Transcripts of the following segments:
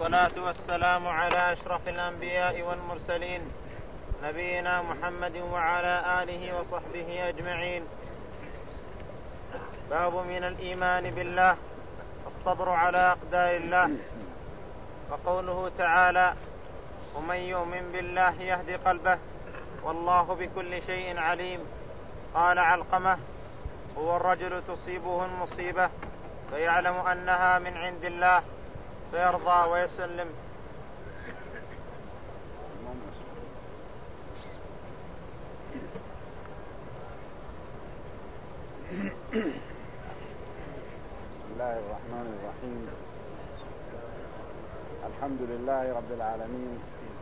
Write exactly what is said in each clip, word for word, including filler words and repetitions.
والصلاة والسلام على أشرف الأنبياء والمرسلين نبينا محمد وعلى آله وصحبه أجمعين. باب من الإيمان بالله الصبر على أقدار الله. وقوله تعالى: ومن يؤمن بالله يهدي قلبه والله بكل شيء عليم. قال علقمة: هو الرجل تصيبه المصيبة فيعلم أنها من عند الله فيرضى ويسلم. بسم الله الرحمن الرحيم. الحمد لله رب العالمين،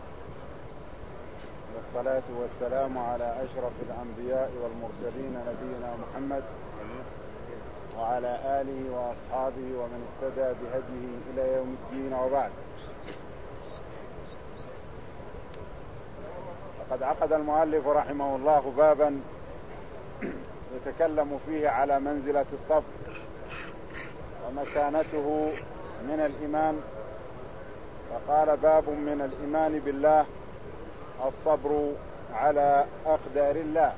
والصلاة والسلام على أشرف الأنبياء والمرسلين نبينا محمد وعلى آله وأصحابه ومن اهتدى بهديه إلى يوم الدين، وبعد. فقد عقد المؤلف رحمه الله بابا يتكلم فيه على منزلة الصبر ومكانته من الإيمان، فقال: باب من الإيمان بالله الصبر على أقدار الله.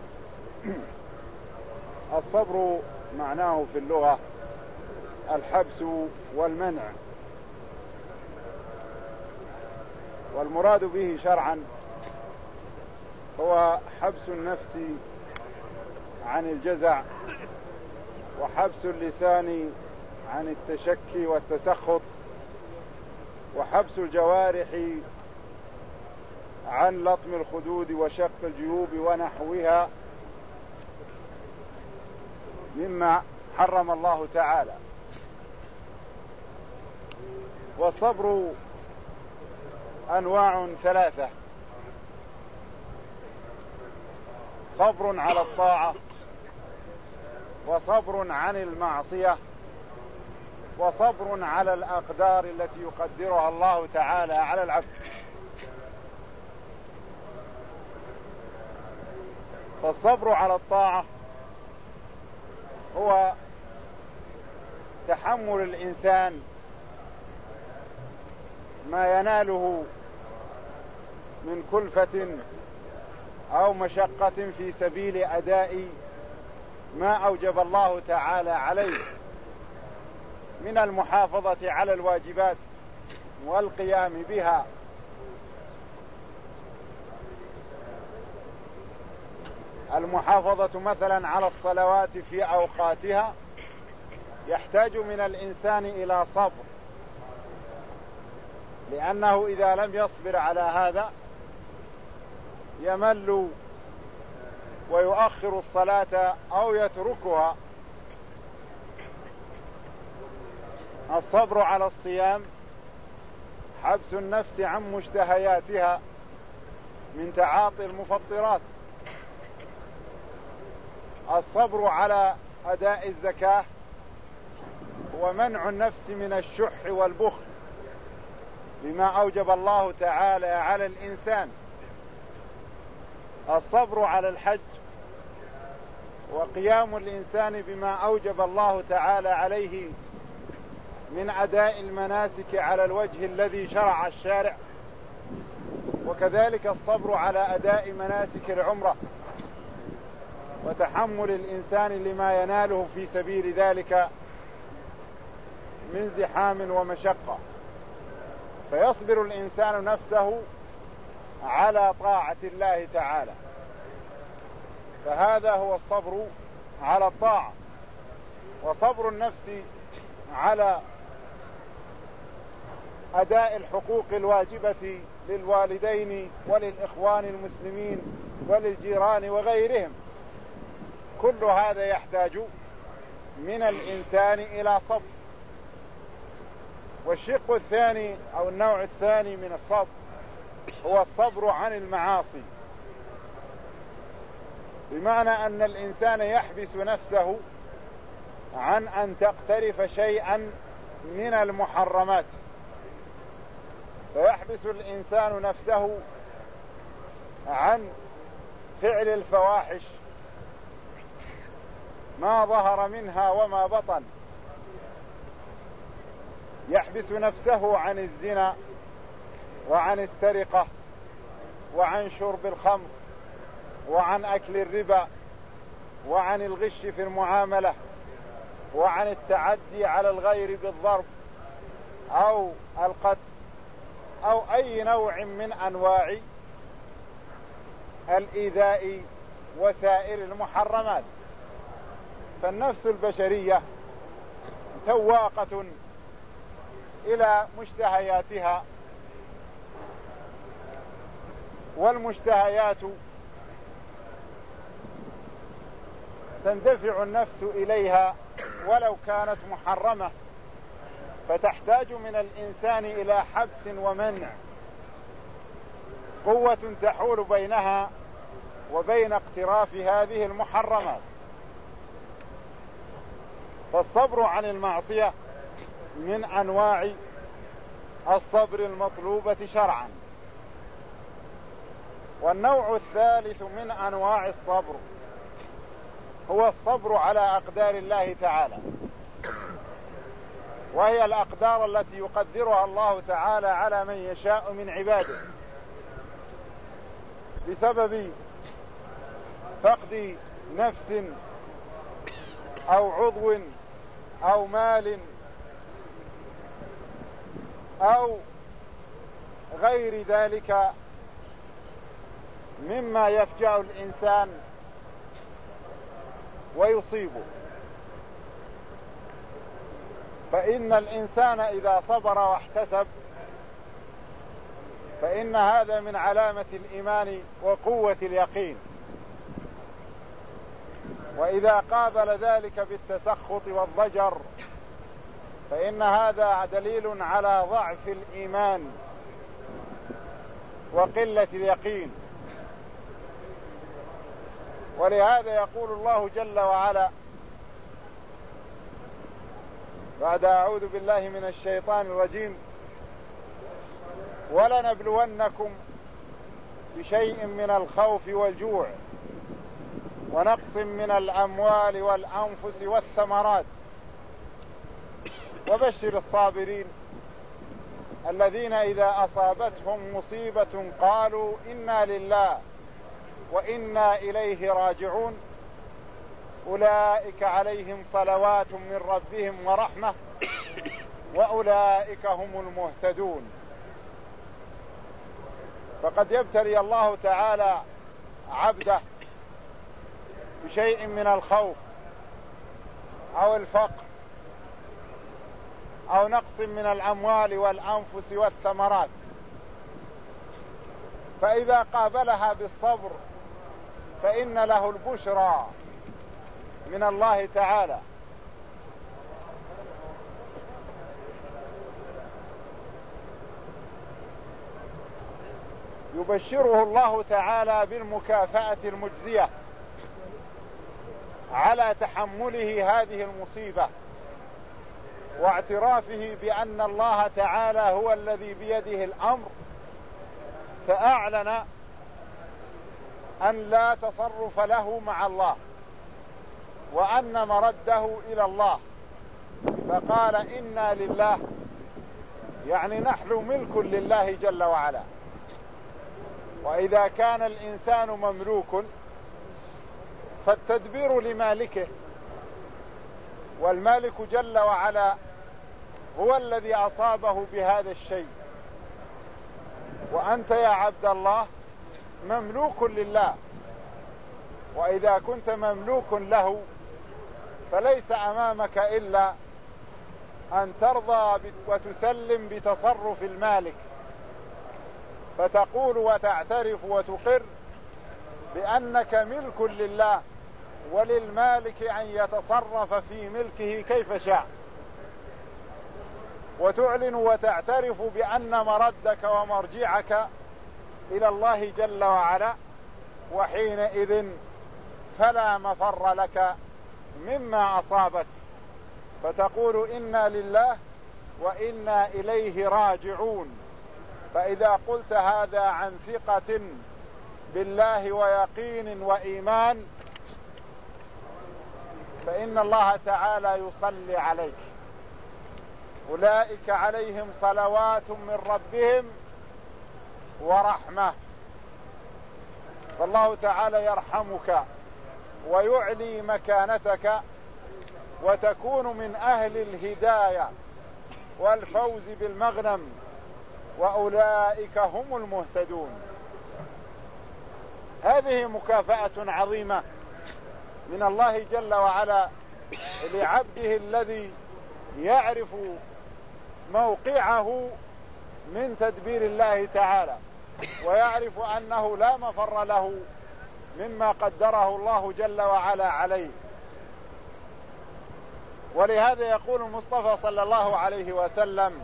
الصبر معناه في اللغة الحبس والمنع، والمراد به شرعا هو حبس النفس عن الجزع، وحبس اللسان عن التشكي والتسخط، وحبس الجوارح عن لطم الخدود وشق الجيوب ونحوها مما حرم الله تعالى. والصبر أنواع ثلاثة: صبر على الطاعة، وصبر عن المعصية، وصبر على الأقدار التي يقدرها الله تعالى على العبد. فالصبر على الطاعة هو تحمل الإنسان ما يناله من كلفة أو مشقة في سبيل أداء ما أوجب الله تعالى عليه من المحافظة على الواجبات والقيام بها. المحافظة مثلا على الصلوات في أوقاتها يحتاج من الإنسان إلى صبر، لأنه إذا لم يصبر على هذا يمل ويؤخر الصلاة أو يتركها. الصبر على الصيام حبس النفس عن مشتهياتها من تعاطي المفطرات. الصبر على أداء الزكاة هو منع النفس من الشح والبخل بما أوجب الله تعالى على الإنسان. الصبر على الحج وقيام الإنسان بما أوجب الله تعالى عليه من أداء المناسك على الوجه الذي شرع الشارع، وكذلك الصبر على أداء مناسك العمرة وتحمل الإنسان لما يناله في سبيل ذلك من زحام ومشقة، فيصبر الإنسان نفسه على طاعة الله تعالى. فهذا هو الصبر على الطاعة. وصبر النفس على أداء الحقوق الواجبة للوالدين وللإخوان المسلمين وللجيران وغيرهم، كل هذا يحتاج من الإنسان إلى صبر. والشق الثاني أو النوع الثاني من الصبر هو الصبر عن المعاصي، بمعنى أن الإنسان يحبس نفسه عن أن تقترف شيئا من المحرمات، فيحبس الإنسان نفسه عن فعل الفواحش ما ظهر منها وما بطن، يحبس نفسه عن الزنا وعن السرقة وعن شرب الخمر وعن أكل الربا وعن الغش في المعاملة وعن التعدي على الغير بالضرب أو القتل أو أي نوع من أنواع الإيذاء وسائر المحرمات. فالنفس البشرية تواقة إلى مشتهياتها، والمشتهيات تندفع النفس إليها ولو كانت محرمة، فتحتاج من الإنسان إلى حبس ومنع، قوة تحول بينها وبين اقتراف هذه المحرمات. فالصبر عن المعصية من أنواع الصبر المطلوبة شرعا. والنوع الثالث من أنواع الصبر هو الصبر على أقدار الله تعالى، وهي الأقدار التي يقدرها الله تعالى على من يشاء من عباده بسبب فقد نفس أو عضو أو مال أو غير ذلك مما يفجع الإنسان ويصيبه. فإن الإنسان إذا صبر واحتسب فإن هذا من علامة الإيمان وقوة اليقين. وإذا قابل ذلك بالتسخط والضجر فإن هذا دليل على ضعف الإيمان وقلة اليقين. ولهذا يقول الله جل وعلا بعد أعوذ بالله من الشيطان الرجيم: ولنبلونكم بشيء من الخوف والجوع ونقص من الأموال والأنفس والثمرات وبشر الصابرين الذين إذا أصابتهم مصيبة قالوا إنا لله وإنا إليه راجعون أولئك عليهم صلوات من ربهم ورحمة وأولئك هم المهتدون. فقد يبتلي الله تعالى عبده بشيء من الخوف أو الفقر أو نقص من الأموال والأنفس والثمرات، فإذا قابلها بالصبر فإن له البشرى من الله تعالى. يبشره الله تعالى بالمكافأة المجزية على تحمله هذه المصيبة واعترافه بأن الله تعالى هو الذي بيده الأمر، فأعلن أن لا تصرف له مع الله وأن مرده إلى الله، فقال إنا لله، يعني نحن ملك لله جل وعلا. وإذا كان الإنسان مملوك فالتدبير لمالكه، والمالك جل وعلا هو الذي أصابه بهذا الشيء. وأنت يا عبد الله مملوك لله، وإذا كنت مملوك له فليس أمامك إلا أن ترضى وتسلم بتصرف المالك، فتقول وتعترف وتقر بأنك ملك لله، وللمالك أن يتصرف في ملكه كيف شاء، وتعلن وتعترف بأن مردك ومرجعك إلى الله جل وعلا، وحينئذ فلا مفر لك مما أصابك، فتقول إنا لله وإنا إليه راجعون. فإذا قلت هذا عن ثقة بالله ويقين وإيمان فإن الله تعالى يصلي عليك أولئك عليهم صلوات من ربهم ورحمة. فالله تعالى يرحمك ويعلي مكانتك وتكون من أهل الهداية والفوز بالمغنم، وأولئك هم المهتدون. هذه مكافأة عظيمة من الله جل وعلا لعبده الذي يعرف موقعه من تدبير الله تعالى، ويعرف أنه لا مفر له مما قدره الله جل وعلا عليه. ولهذا يقول المصطفى صلى الله عليه وسلم: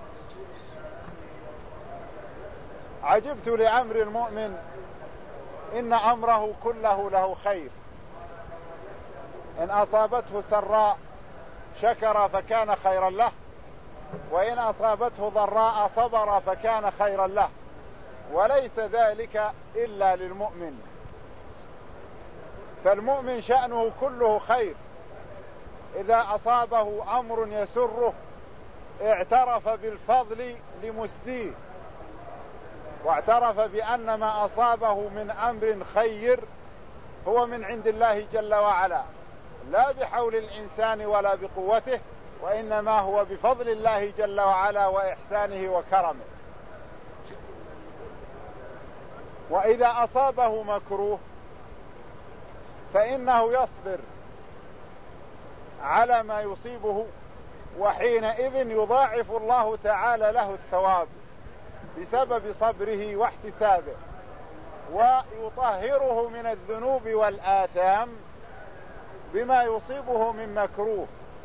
عجبت لأمر المؤمن إن أمره كله له خير، إن أصابته سراء شكر فكان خيرا له، وإن أصابته ضراء صبر فكان خيرا له، وليس ذلك إلا للمؤمن. فالمؤمن شأنه كله خير. إذا أصابه أمر يسره اعترف بالفضل لمسديه، واعترف بأن ما أصابه من أمر خير هو من عند الله جل وعلا، لا بحول الإنسان ولا بقوته، وإنما هو بفضل الله جل وعلا وإحسانه وكرمه. وإذا أصابه مكروه فإنه يصبر على ما يصيبه، وحينئذ يضاعف الله تعالى له الثواب بسبب صبره واحتسابه، ويطهره من الذنوب والآثام بما يصيبه من مكروه.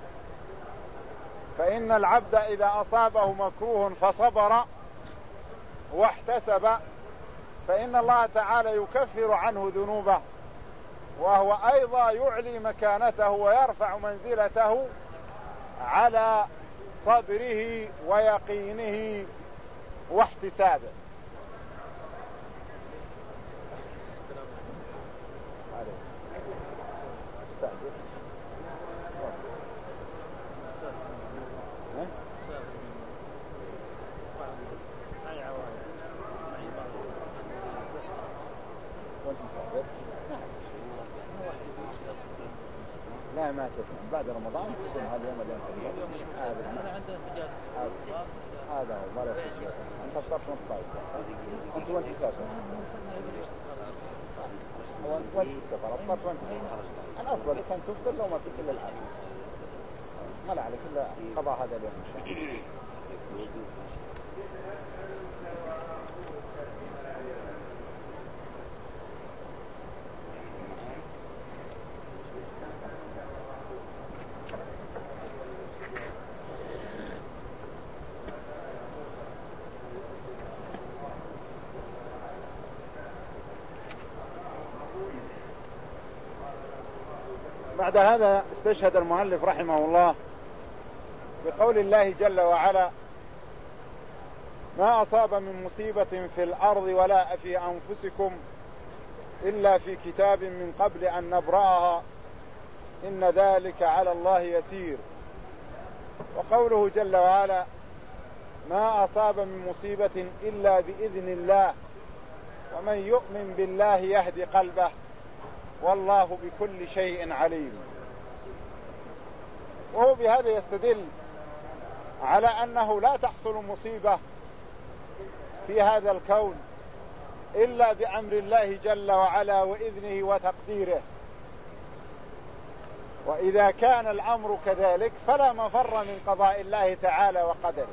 فإن العبد إذا أصابه مكروه فصبر واحتسب فإن الله تعالى يكفر عنه ذنوبه، وهو أيضا يعلي مكانته ويرفع منزلته على صبره ويقينه واحتسابه. لا ما تفهم بعد رمضان تكون هذا اليوم اللي انت هذا هو ولا تجي انت صرت مصايب انت وانت سافر وانت سافر صرت وانت الافضل كان تفطر لو ما في كل العالم ما لا عليك الا قضاء هذا اليوم ان شاء الله. بعد هذا استشهد المؤلف رحمه الله بقول الله جل وعلا: ما أصاب من مصيبة في الأرض ولا في أنفسكم إلا في كتاب من قبل أن نبرأها إن ذلك على الله يسير. وقوله جل وعلا: ما أصاب من مصيبة إلا بإذن الله ومن يؤمن بالله يهدي قلبه والله بكل شيء عليم. وهو بهذا يستدل على أنه لا تحصل مصيبة في هذا الكون إلا بأمر الله جل وعلا وإذنه وتقديره، وإذا كان الأمر كذلك فلا مفر من قضاء الله تعالى وقدره.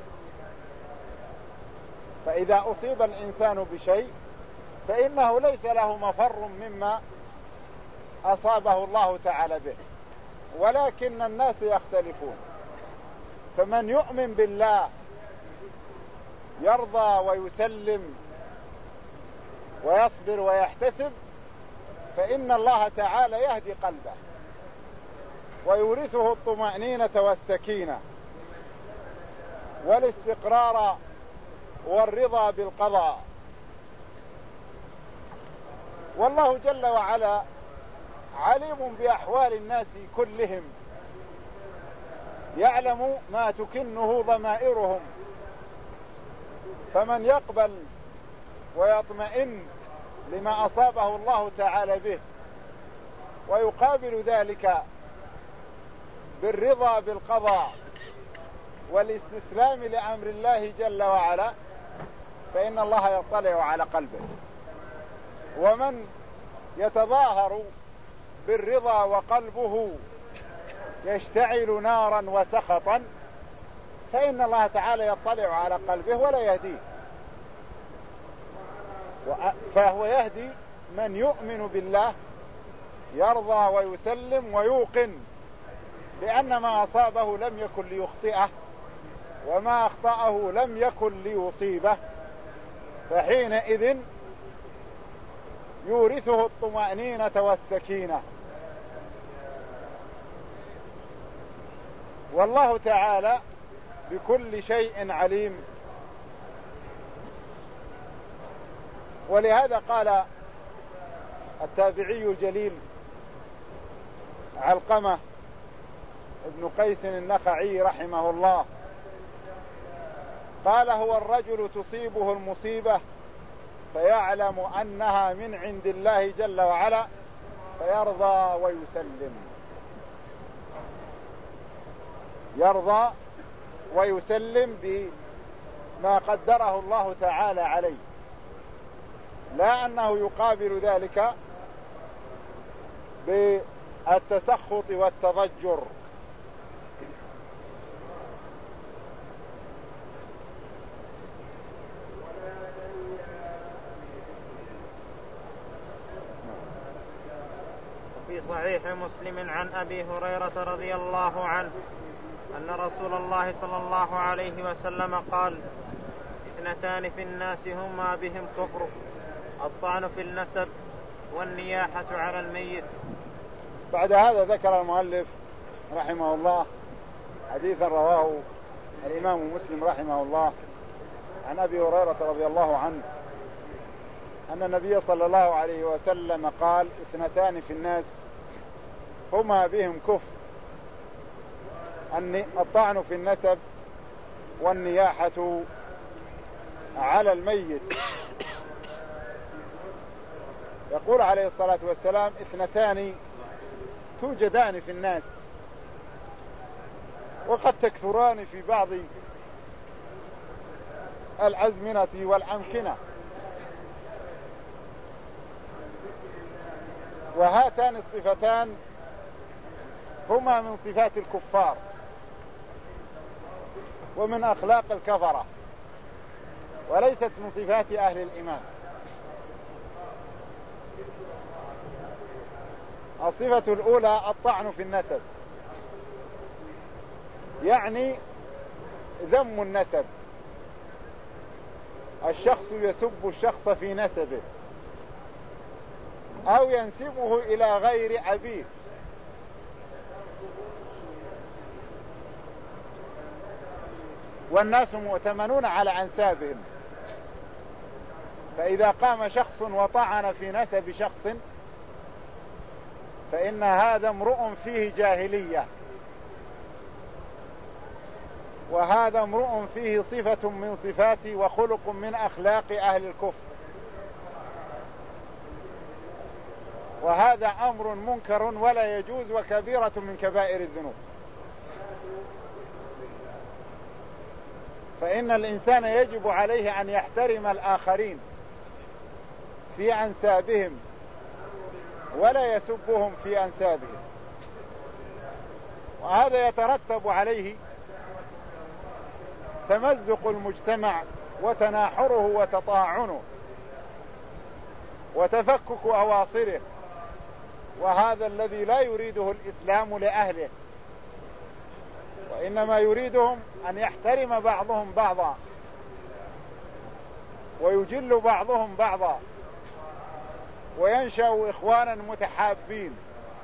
فإذا أصيب الإنسان بشيء فإنه ليس له مفر مما أصابه الله تعالى به، ولكن الناس يختلفون. فمن يؤمن بالله يرضى ويسلم ويصبر ويحتسب فإن الله تعالى يهدي قلبه ويورثه الطمأنينة والسكينة والاستقرار والرضا بالقضاء. والله جل وعلا عليم بأحوال الناس كلهم، يعلم ما تكنه ضمائرهم. فمن يقبل ويطمئن لما أصابه الله تعالى به ويقابل ذلك بالرضا بالقضاء والاستسلام لأمر الله جل وعلا، فإن الله يطلع على قلبه. ومن يتظاهر بالرضا وقلبه يشتعل نارا وسخطا، فإن الله تعالى يطلع على قلبه ولا يهديه، فهو يهدي من يؤمن بالله يرضى ويسلم ويوقن بأن ما أصابه لم يكن ليخطئه وما أخطأه لم يكن ليصيبه، فحينئذ يورثه الطمأنينة والسكينة. والله تعالى بكل شيء عليم. ولهذا قال التابعي الجليل علقمة ابن قيس النخعي رحمه الله، قال: هو الرجل تصيبه المصيبة فيعلم أنها من عند الله جل وعلا فيرضى ويسلم. يرضى ويسلم بما قدره الله تعالى عليه، لا أنه يقابل ذلك بالتسخط والتضجر. في صحيح مسلم عن أبي هريرة رضي الله عنه أن رسول الله صلى الله عليه وسلم قال: اثنتان في الناس هما بهم كفر، الطعن في النسب والنياحة على الميت. بعد هذا ذكر المؤلف رحمه الله حديثا رواه الإمام مسلم رحمه الله عن أبي هريرة رضي الله عنه أن النبي صلى الله عليه وسلم قال: اثنتان في الناس هما بهم كفر، الطعن في النسب والنياحة على الميت. يقول عليه الصلاة والسلام: اثنتان توجدان في الناس، وقد تكثران في بعض الأزمنة والأمكنة، وهاتان الصفتان هما من صفات الكفار ومن أخلاق الكفرة، وليست من صفات أهل الإيمان. الصفة الأولى الطعن في النسب، يعني ذم النسب، الشخص يسب الشخص في نسبه أو ينسبه إلى غير أبيه، والناس مؤتمنون على أنسابهم، فإذا قام شخص وطعن في نسب شخص فإن هذا امرؤ فيه جاهلية، وهذا امرؤ فيه صفة من صفات وخلق من أخلاق أهل الكفر، وهذا أمر منكر ولا يجوز وكبيرة من كبائر الذنوب. فإن الإنسان يجب عليه أن يحترم الآخرين في أنسابهم ولا يسبهم في أنسابهم، وهذا يترتب عليه تمزق المجتمع وتناحره وتطاعنه وتفكك أواصره، وهذا الذي لا يريده الإسلام لأهله، وإنما يريدهم أن يحترم بعضهم بعضا ويجل بعضهم بعضا وينشأ إخوانا متحابين.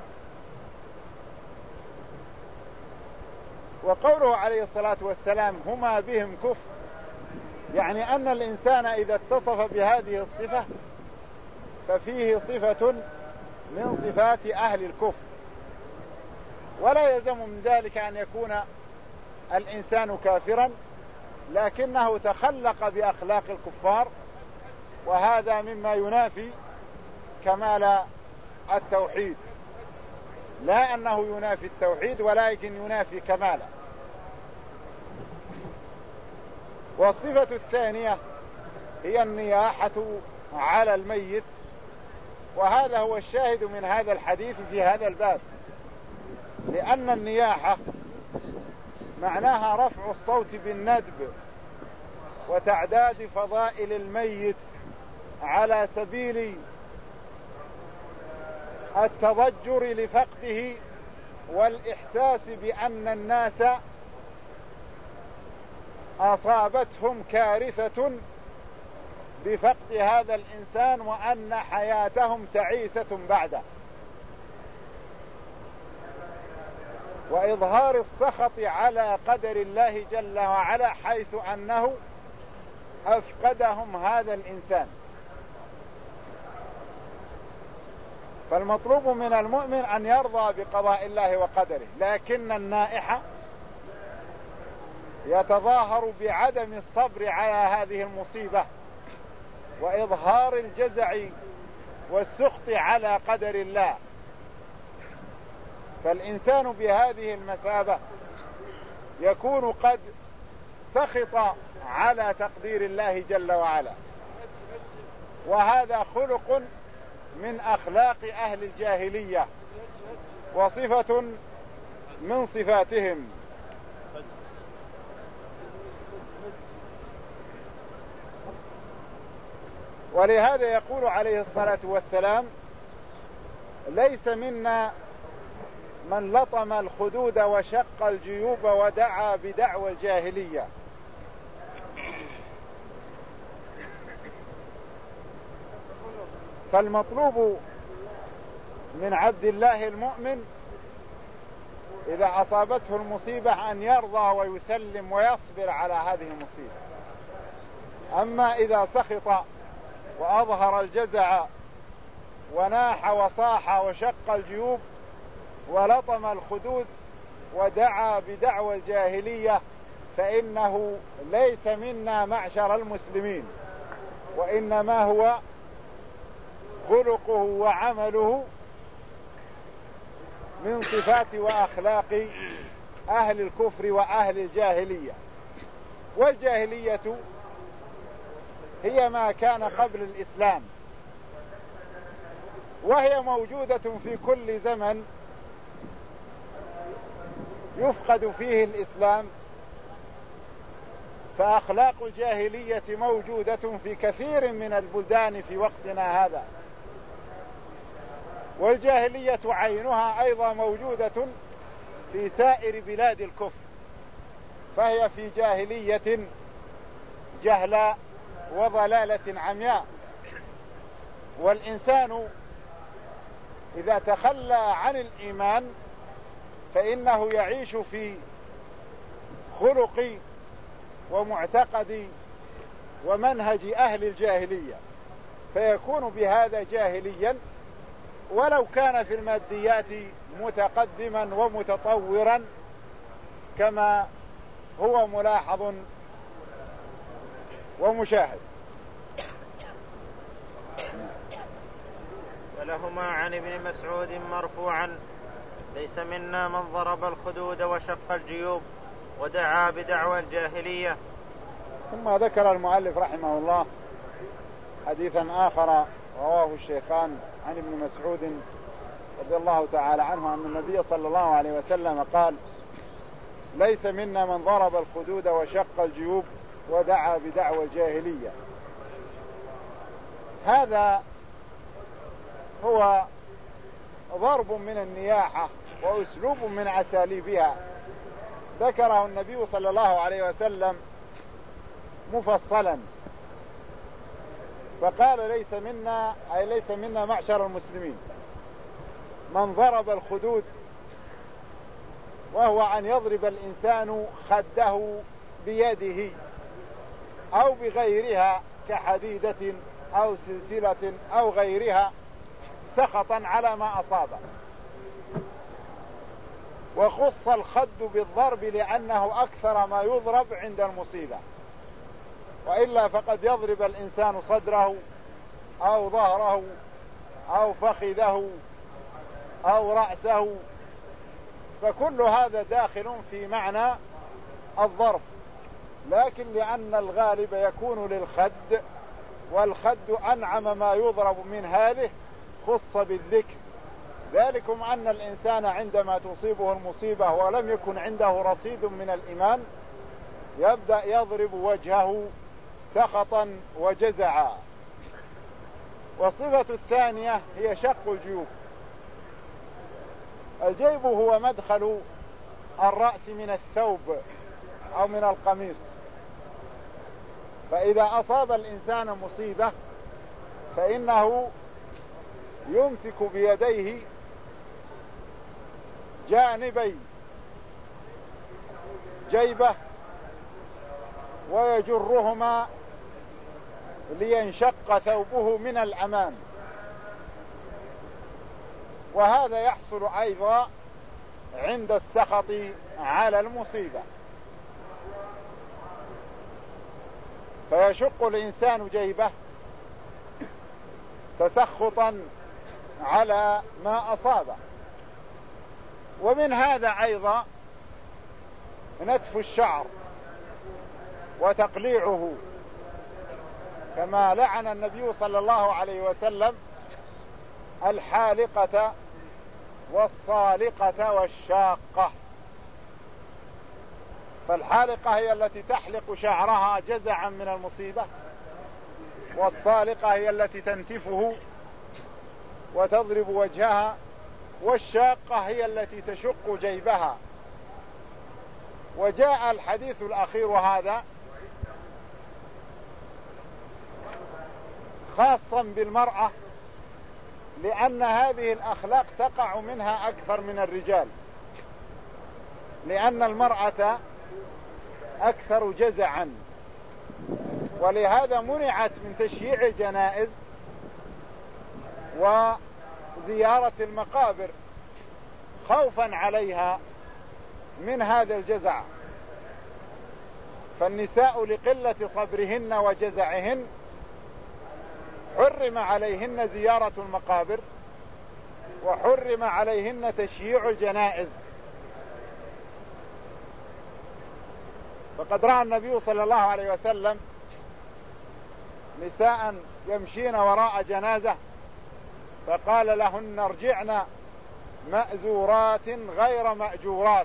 وقوله عليه الصلاة والسلام هما بهم كفر، يعني أن الإنسان إذا اتصف بهذه الصفة ففيه صفة من صفات أهل الكفر، ولا يلزم من ذلك أن يكون الإنسان كافرا لكنه تخلق بأخلاق الكفار، وهذا مما ينافي كمال التوحيد، لا أنه ينافي التوحيد ولكن ينافي كماله. والصفة الثانية هي النياحة على الميت، وهذا هو الشاهد من هذا الحديث في هذا الباب، لأن النياحة معناها رفع الصوت بالندب وتعداد فضائل الميت على سبيل التضجر لفقده والإحساس بأن الناس أصابتهم كارثة بفقد هذا الإنسان وأن حياتهم تعيسة بعده، وإظهار السخط على قدر الله جل وعلا حيث أنه أفقدهم هذا الإنسان. فالمطلوب من المؤمن أن يرضى بقضاء الله وقدره، لكن النائحة يتظاهر بعدم الصبر على هذه المصيبة وإظهار الجزع والسخط على قدر الله. فالإنسان بهذه المثابة يكون قد سخط على تقدير الله جل وعلا، وهذا خلق من أخلاق أهل الجاهلية وصفة من صفاتهم. ولهذا يقول عليه الصلاة والسلام: ليس منا من لطم الخدود وشق الجيوب ودعا بدعوى الجاهلية. فالمطلوب من عبد الله المؤمن إذا أصابته المصيبة أن يرضى ويسلم ويصبر على هذه المصيبة. أما إذا سخط وأظهر الجزع وناح وصاح وشق الجيوب ولطم الخدود ودعا بدعوى الجاهلية فإنه ليس منا معشر المسلمين، وإنما هو خلقه وعمله من صفات وأخلاق أهل الكفر وأهل الجاهلية. والجاهلية هي ما كان قبل الإسلام، وهي موجودة في كل زمن يفقد فيه الإسلام، فأخلاق الجاهلية موجودة في كثير من البلدان في وقتنا هذا. والجاهلية عينها أيضا موجودة في سائر بلاد الكفر، فهي في جاهلية جهلاء وضلالة عمياء. والإنسان إذا تخلى عن الإيمان فإنه يعيش في خلق ومعتقد ومنهج أهل الجاهلية، فيكون بهذا جاهليا ولو كان في الماديات متقدما ومتطورا كما هو ملاحظ ومشاهد. ولهما عن ابن مسعود مرفوعا: ليس منا من ضرب الخدود وشق الجيوب ودعا بدعوى الجاهلية. ثم ذكر المؤلف رحمه الله حديثا آخر رواه الشيخان عن ابن مسعود رضي الله تعالى عنه أن النبي صلى الله عليه وسلم قال: ليس منا من ضرب الخدود وشق الجيوب ودعا بدعوى الجاهلية. هذا هو ضرب من النياحة وأسلوب من أساليبها ذكره النبي صلى الله عليه وسلم مفصلا، فقال: ليس منا أي ليس منا معشر المسلمين من ضرب الخدود، وهو أن يضرب الإنسان خده بيده أو بغيرها كحديدة أو سلسلة أو غيرها سخطا على ما أصابه. وخص الخد بالضرب لأنه أكثر ما يضرب عند المصيبة، وإلا فقد يضرب الإنسان صدره أو ظهره أو فخذه أو رأسه، فكل هذا داخل في معنى الضرب، لكن لأن الغالب يكون للخد والخد أنعم ما يضرب من هذه خص بالذكر. ذلكم أن الإنسان عندما تصيبه المصيبة ولم يكن عنده رصيد من الإيمان يبدأ يضرب وجهه سخطا وجزعا. والصفة الثانية هي شق الجيوب. الجيب هو مدخل الرأس من الثوب أو من القميص، فإذا أصاب الإنسان مصيبة فإنه يمسك بيديه جانبي جيبه ويجرهما لينشق ثوبه من الأمام، وهذا يحصل أيضا عند السخط على المصيبة، فيشق الإنسان جيبه تسخطا على ما أصابه. ومن هذا أيضا نتف الشعر وتقليعه، كما لعن النبي صلى الله عليه وسلم الحالقة والصالقة والشاقة. فالحالقة هي التي تحلق شعرها جزعا من المصيبة، والصالقة هي التي تنتفه وتضرب وجهها، والشاقة هي التي تشق جيبها. وجاء الحديث الأخير هذا خاصا بالمرأة، لأن هذه الأخلاق تقع منها أكثر من الرجال، لأن المرأة أكثر جزعا، ولهذا منعت من تشييع الجنائز وزيارة المقابر خوفا عليها من هذا الجزع. فالنساء لقلة صبرهن وجزعهن حرم عليهن زيارة المقابر، وحرم عليهن تشييع الجنائز. فقد رأى النبي صلى الله عليه وسلم نساء يمشين وراء جنازة فقال لهن ارجعن مأزورات غير مأجورات.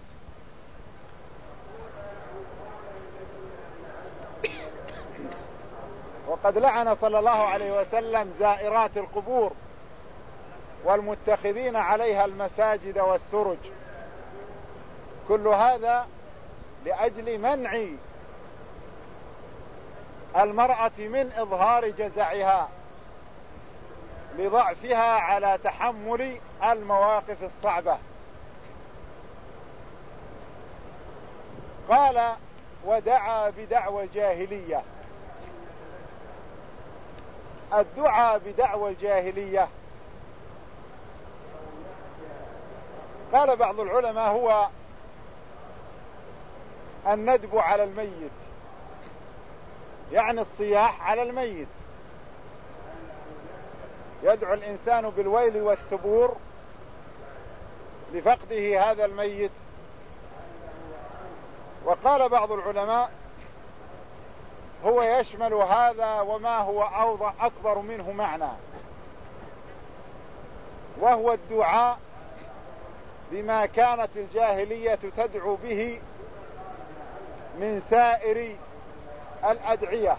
وقد لعن صلى الله عليه وسلم زائرات القبور والمتخذين عليها المساجد والسرج. كل هذا لأجل منع المرأة من إظهار جزعها لضعفها على تحمل المواقف الصعبة. قال ودعا بدعوى الجاهلية. الدعاء بدعوى الجاهلية قال بعض العلماء هو الندب على الميت، يعني الصياح على الميت، يدعو الإنسان بالويل والثبور لفقده هذا الميت. وقال بعض العلماء هو يشمل هذا وما هو أوضح أكبر منه معنى، وهو الدعاء بما كانت الجاهلية تدعو به من سائر الأدعية.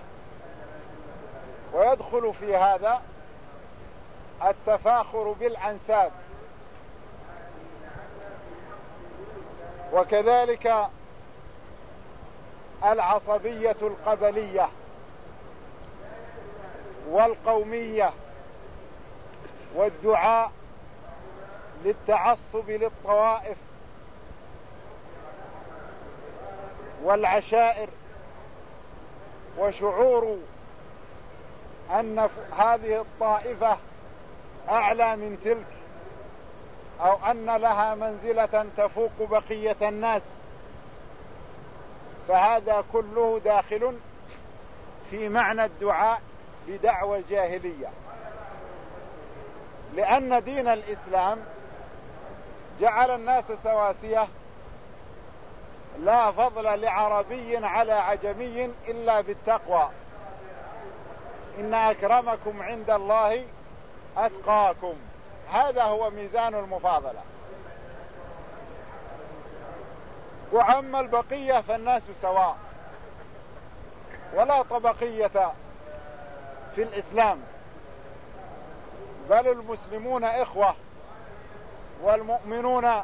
ويدخل في هذا التفاخر بالأنساب، وكذلك العصبية القبلية والقومية، والدعاء للتعصب للطوائف والعشائر، وشعور أن هذه الطائفة أعلى من تلك أو أن لها منزلة تفوق بقية الناس، فهذا كله داخل في معنى الدعاء بدعوى الجاهلية، لأن دين الإسلام جعل الناس سواسية، لا فضل لعربي على عجمي إلا بالتقوى، إن أكرمكم عند الله أتقاكم، هذا هو ميزان المفاضلة. وأما البقية فالناس سواء، ولا طبقية في الإسلام، بل المسلمون إخوة، والمؤمنون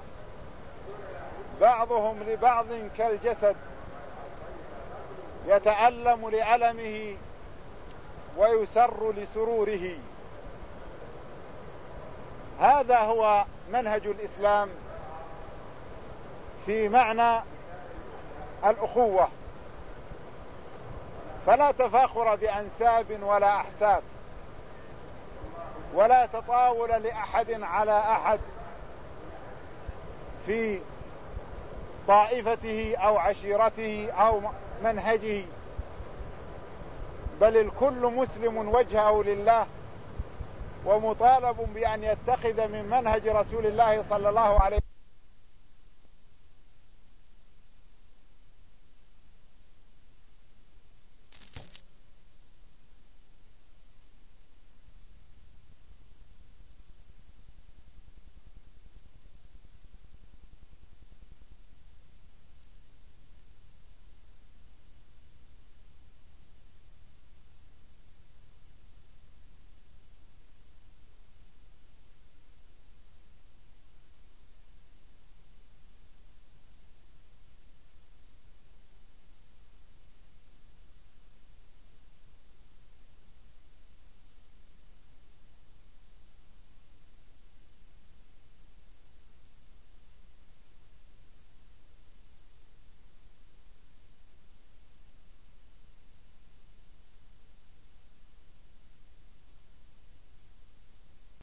بعضهم لبعض كالجسد يتألم لألمه ويسر لسروره. هذا هو منهج الإسلام في معنى الأخوة، فلا تفاخر بأنساب ولا أحساب، ولا تطاول لأحد على أحد في طائفته أو عشيرته أو منهجه، بل الكل مسلم وجهه لله، ومطالب بأن يتخذ من منهج رسول الله صلى الله عليه وسلم